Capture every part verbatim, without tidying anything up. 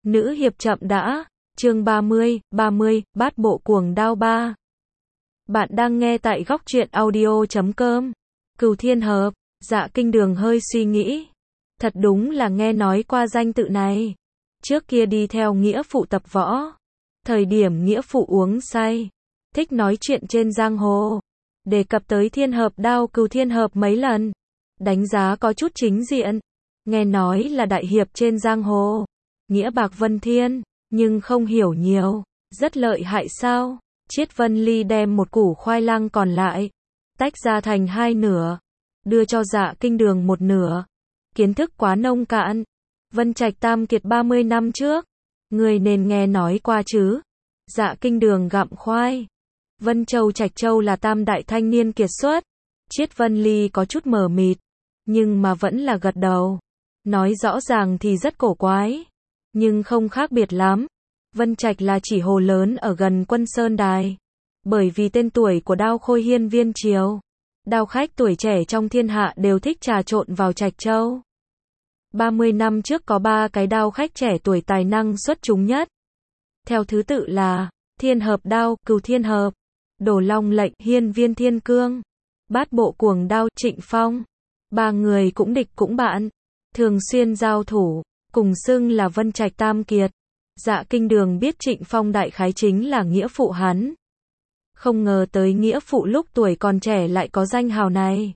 Nữ hiệp chậm đã, chương ba mươi, ba mươi, bát bộ cuồng đao ba. Bạn đang nghe tại góc truyện audio chấm com. Cửu Thiên Hợp, Dạ Kinh Đường hơi suy nghĩ. Thật đúng là nghe nói qua danh tự này. Trước kia đi theo nghĩa phụ tập võ. Thời điểm nghĩa phụ uống say. Thích nói chuyện trên giang hồ. Đề cập tới Thiên Hợp đao Cửu Thiên Hợp mấy lần. Đánh giá có chút chính diện. Nghe nói là đại hiệp trên giang hồ. Nghĩa bạc vân thiên, nhưng không hiểu nhiều. Rất lợi hại sao? Chiết Vân Ly đem một củ khoai lang còn lại. Tách ra thành hai nửa. Đưa cho Dạ Kinh Đường một nửa. Kiến thức quá nông cạn. Vân Trạch Tam Kiệt ba mươi năm trước. Người nên nghe nói qua chứ. Dạ Kinh Đường gặm khoai. Vân Châu Trạch Châu là tam đại thanh niên kiệt xuất. Chiết Vân Ly có chút mờ mịt. Nhưng mà vẫn là gật đầu. Nói rõ ràng thì rất cổ quái. Nhưng không khác biệt lắm. Vân Trạch là chỉ hồ lớn ở gần Quân Sơn Đài. Bởi vì tên tuổi của đao khôi hiên viên triều. Đao khách tuổi trẻ trong thiên hạ đều thích trà trộn vào Trạch Châu. ba mươi năm trước có ba cái đao khách trẻ tuổi tài năng xuất chúng nhất. Theo thứ tự là Thiên Hợp đao, Cửu Thiên Hợp, Đồ Long lệnh, Hiên viên Thiên Cương, Bát bộ cuồng đao, Trịnh Phong. Ba người cũng địch cũng bạn. Thường xuyên giao thủ. Cùng xưng là Vân Trạch Tam Kiệt. Dạ Kinh Đường biết Trịnh Phong đại khái chính là nghĩa phụ hắn. Không ngờ tới nghĩa phụ lúc tuổi còn trẻ lại có danh hào này.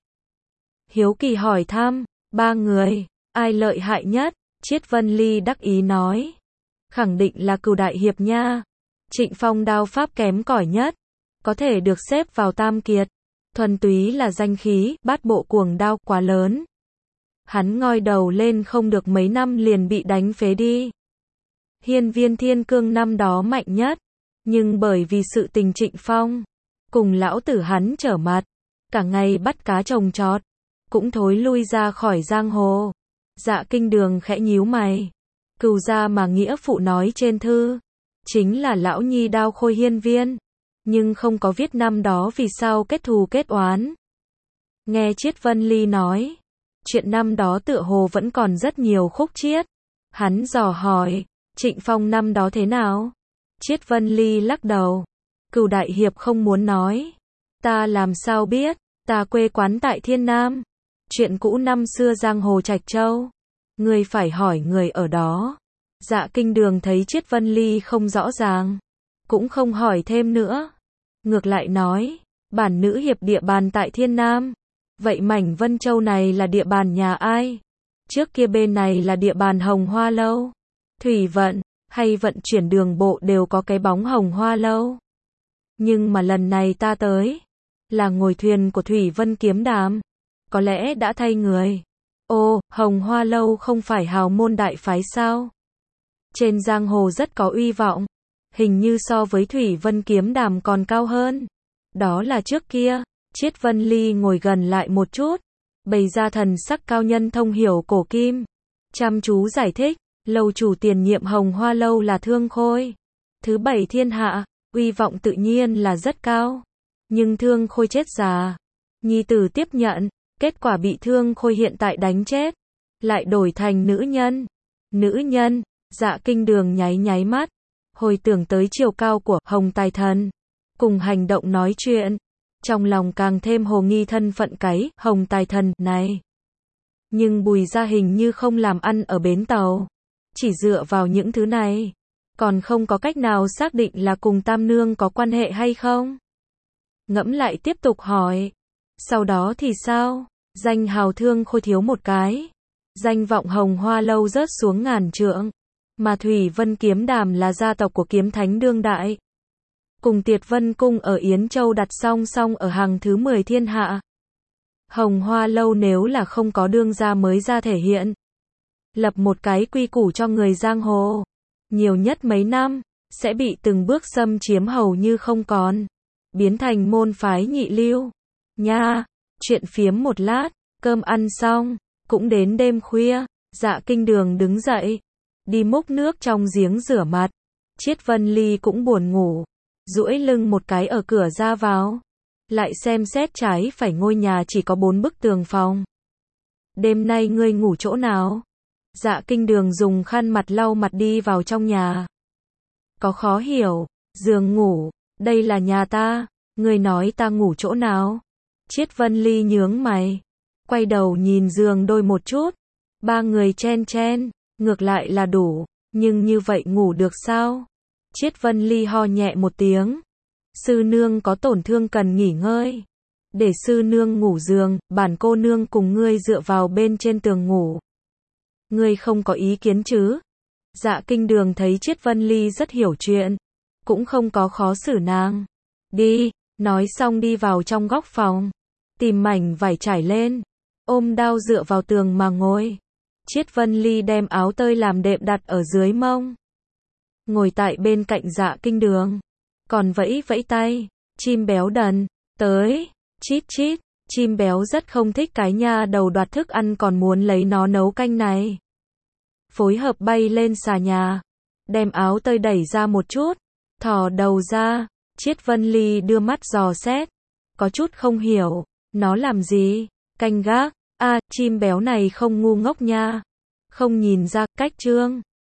Hiếu kỳ hỏi thăm, ba người, ai lợi hại nhất? Chiết Vân Ly đắc ý nói. Khẳng định là Cửu đại hiệp nha. Trịnh Phong đao pháp kém cỏi nhất. Có thể được xếp vào Tam Kiệt. Thuần túy là danh khí, bát bộ cuồng đao quá lớn. Hắn ngoi đầu lên không được mấy năm liền bị đánh phế đi. Hiên viên Thiên Cương năm đó mạnh nhất. Nhưng bởi vì sự tình Trịnh Phong. Cùng lão tử hắn trở mặt. Cả ngày bắt cá trồng trọt. Cũng thối lui ra khỏi giang hồ. Dạ Kinh Đường khẽ nhíu mày. Cửu gia mà nghĩa phụ nói trên thư. Chính là lão nhi đao khôi hiên viên. Nhưng không có viết năm đó vì sao kết thù kết oán. Nghe Chiết Vân Ly nói. Chuyện năm đó tựa hồ vẫn còn rất nhiều khúc chiết. Hắn dò hỏi, Trịnh Phong năm đó thế nào? Chiết Vân Ly lắc đầu. Cửu đại hiệp không muốn nói. Ta làm sao biết, ta quê quán tại Thiên Nam. Chuyện cũ năm xưa giang hồ Trạch Châu. Người phải hỏi người ở đó. Dạ Kinh Đường thấy Chiết Vân Ly không rõ ràng. Cũng không hỏi thêm nữa. Ngược lại nói, bản nữ hiệp địa bàn tại Thiên Nam. Vậy mảnh Vân Châu này là địa bàn nhà ai? Trước kia bên này là địa bàn Hồng Hoa Lâu. Thủy vận, hay vận chuyển đường bộ đều có cái bóng Hồng Hoa Lâu. Nhưng mà lần này ta tới, là ngồi thuyền của Thủy Vân Kiếm Đàm. Có lẽ đã thay người. Ô, Hồng Hoa Lâu không phải hào môn đại phái sao? Trên giang hồ rất có uy vọng. Hình như so với Thủy Vân Kiếm Đàm còn cao hơn. Đó là trước kia. Chiết Vân Ly ngồi gần lại một chút, bày ra thần sắc cao nhân thông hiểu cổ kim. Chăm chú giải thích, lâu chủ tiền nhiệm Hồng Hoa Lâu là Thương Khôi. Thứ bảy thiên hạ, uy vọng tự nhiên là rất cao. Nhưng Thương Khôi chết già. Nhi tử tiếp nhận, kết quả bị Thương Khôi hiện tại đánh chết. Lại đổi thành nữ nhân. Nữ nhân, Dạ Kinh Đường nháy nháy mắt. Hồi tưởng tới chiều cao của Hồng Tài Thần. Cùng hành động nói chuyện. Trong lòng càng thêm hồ nghi thân phận cái Hồng Tài Thần này. Nhưng Bùi gia hình như không làm ăn ở bến tàu. Chỉ dựa vào những thứ này. Còn không có cách nào xác định là cùng Tam Nương có quan hệ hay không. Ngẫm lại tiếp tục hỏi. Sau đó thì sao? Danh hào Thương Khôi thiếu một cái. Danh vọng Hồng Hoa Lâu rớt xuống ngàn trượng. Mà Thủy Vân Kiếm Đàm là gia tộc của kiếm thánh đương đại. Cùng Tiệt Vân Cung ở Yến Châu đặt song song ở hàng thứ mười thiên hạ. Hồng Hoa Lâu nếu là không có đương gia mới ra thể hiện. Lập một cái quy củ cho người giang hồ. Nhiều nhất mấy năm, sẽ bị từng bước xâm chiếm hầu như không còn. Biến thành môn phái nhị lưu. Nha, chuyện phiếm một lát, cơm ăn xong, cũng đến đêm khuya. Dạ Kinh Đường đứng dậy. Đi múc nước trong giếng rửa mặt. Chiết Vân Ly cũng buồn ngủ. Duỗi lưng một cái ở cửa ra vào. Lại xem xét trái phải ngôi nhà chỉ có bốn bức tường phòng. Đêm nay ngươi ngủ chỗ nào? Dạ Kinh Đường dùng khăn mặt lau mặt đi vào trong nhà. Có khó hiểu, giường ngủ, đây là nhà ta, người nói ta ngủ chỗ nào? Chiết Vân Ly nhướng mày, quay đầu nhìn giường đôi một chút, ba người chen chen, ngược lại là đủ, nhưng như vậy ngủ được sao? Chiết Vân Ly ho nhẹ một tiếng, sư nương có tổn thương cần nghỉ ngơi, để sư nương ngủ giường, bản cô nương cùng ngươi dựa vào bên trên tường ngủ. Ngươi không có ý kiến chứ? Dạ Kinh Đường thấy Chiết Vân Ly rất hiểu chuyện, cũng không có khó xử nàng. Đi, nói xong đi vào trong góc phòng, tìm mảnh vải trải lên, ôm đao dựa vào tường mà ngồi. Chiết Vân Ly đem áo tơi làm đệm đặt ở dưới mông, ngồi tại bên cạnh Dạ Kinh Đường, còn vẫy vẫy tay, chim béo đần, tới, chít chít, chim béo rất không thích cái nha đầu đoạt thức ăn còn muốn lấy nó nấu canh này. Phối hợp bay lên xà nhà, đem áo tơi đẩy ra một chút, thò đầu ra, Chiết Vân Ly đưa mắt dò xét, có chút không hiểu, nó làm gì, canh gác, a, à, chim béo này không ngu ngốc nha, không nhìn ra, cách trương.